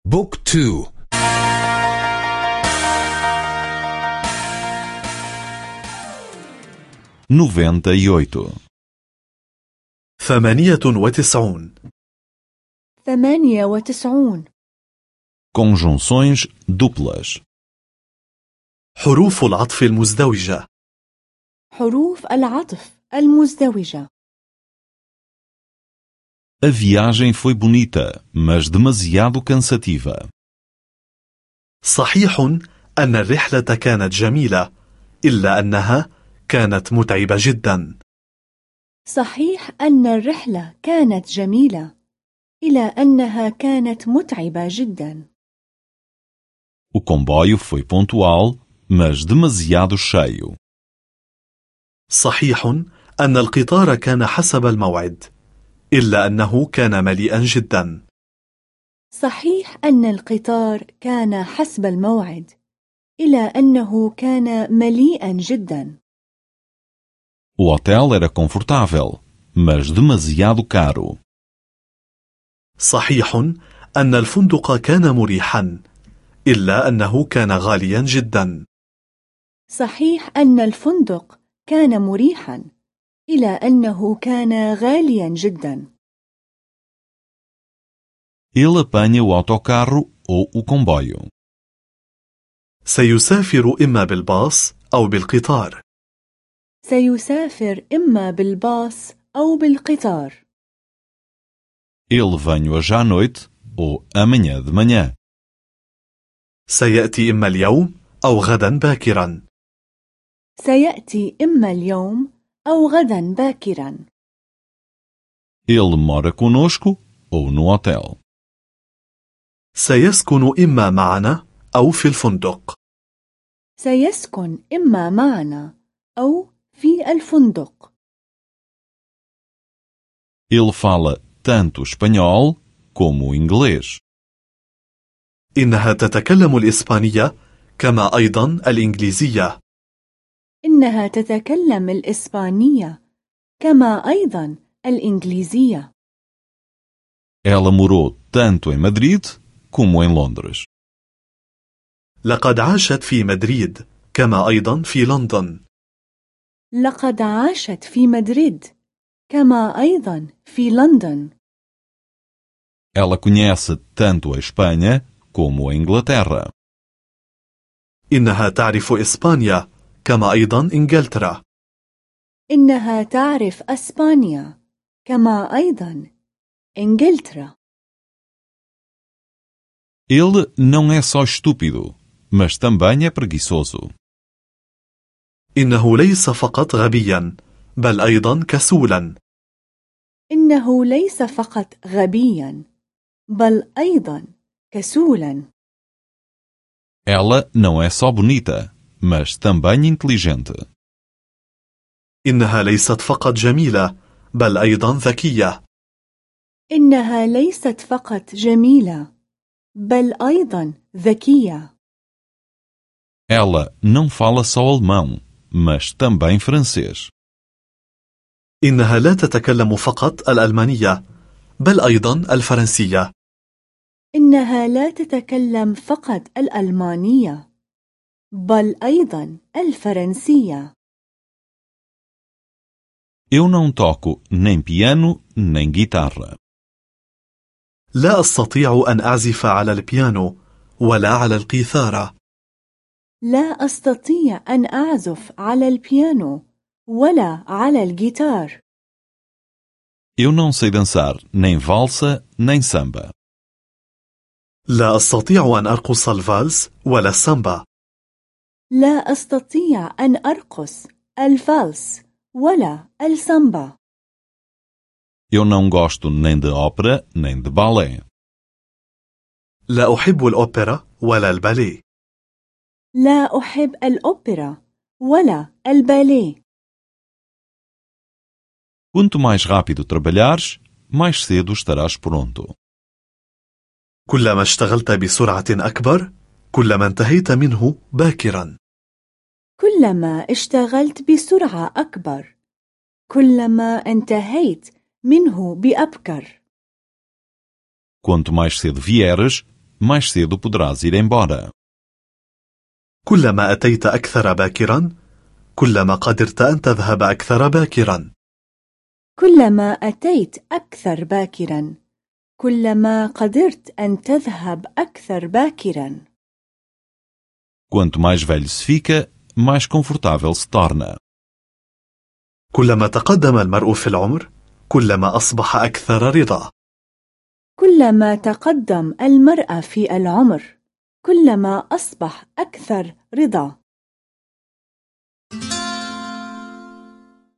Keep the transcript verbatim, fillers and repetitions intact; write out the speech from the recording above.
بوك تو. noventa e oito. ثمانية وتسعون. ثمانية وتسعون. Conjunções duplas. حروف العطف المزدوجة. حروف العطف المزدوجة. A viagem foi bonita, mas demasiado cansativa. صحيح أن الرحلة كانت جميلة، إلا أنها كانت متعبة جدا. صحيح أن الرحلة كانت جميلة، إلى أنها كانت متعبة جدا. O comboio foi pontual, mas demasiado cheio. صحيح أن القطار كان حسب الموعد، إلا أنه كان مليئا جدا. صحيح أن القطار كان حسب الموعد، إلى أنه كان مليئا جدا. O hotel era confortável, mas demasiado caro. صحيح أن الفندق كان مريحا، إلا أنه كان غاليا جدا. صحيح أن الفندق كان مريحا، إلى أنه كان غاليا جدا. Ele apanha o autocarro ou o comboio. سيسافر إما بالباص أو بالقطار. سيسافر إما بالباص أو بالقطار. Ele vem hoje à noite ou amanhã de manhã. سيأتي إما اليوم أو غدا باكرا. سيأتي إما اليوم أو غدا باكرا. Ele mora conosco ou no hotel. سيسكن إما معنا أو في الفندق. سيسكن إما معنا أو في الفندق. Ele fala tanto espanhol como inglês. إنها تتكلم الإسبانية كما أيضا الإنجليزية. إنها تتكلم الإسبانية كما أيضا الإنجليزية. Ela morou tanto em Madrid como em Londres. لقد عاشت في مدريد كما أيضا في لندن. لقد عاشت في مدريد كما أيضا في لندن. Ela conhece tanto a Espanha como a Inglaterra. إنها تعرف إسبانيا كما أيضا إنجلترا. إنها تعرف أسبانيا كما أيضا إنجلترا. Ele não é só estúpido, mas também é preguiçoso. إنه ليس فقط غبيا، بل أيضا كسولا. إنه ليس فقط غبيا، بل أيضا كسولا. Ela não é só bonita, mas também inteligente. إنها ليست فقط جميلة، بل أيضا ذكية. إنها ليست فقط جميلة، بل أيضا ذكية. Ela não fala só alemão, mas também francês. إنها لا تتكلم فقط الألمانية، بل أيضا الفرنسية. إنها لا تتكلم فقط الألمانية، بل أيضا الفرنسية. Eu não toco nem piano nem guitarra. لا أستطيع أن أعزف على البيانو ولا على القيثارة. لا أستطيع أن أعزف على البيانو ولا على الجيتار. Eu não sei dançar nem valsa nem samba. لا أستطيع أن أرقص الفالس ولا السامبا. لا أستطيع أن أرقص الفالس ولا السامبا. Eu não gosto nem de ópera nem de balé. لا أحب الأوبرا ولا الباليه. لا أحب الأوبرا ولا الباليه. Quanto mais rápido trabalhares, mais cedo estarás pronto. كلما اشتغلت بسرعة أكبر، كلما انتهيت منه باكرا. كلما اشتغلت بسرعة أكبر، كلما انتهيت منه بأبكر. Quanto mais cedo vieres, mais cedo poderás ir embora. كلما أتيت أكثر باكرا كلما قدرت أن تذهب أكثر باكرا. كلما أتيت أكثر باكرا كلما قدرت أن تذهب أكثر باكرا. Quanto mais velho se fica, mais confortável se torna. كلما تقدم المرء في العمر كلما أصبح أكثر رضا. كلما تقدم المرء في العمر كلما أصبح أكثر رضا.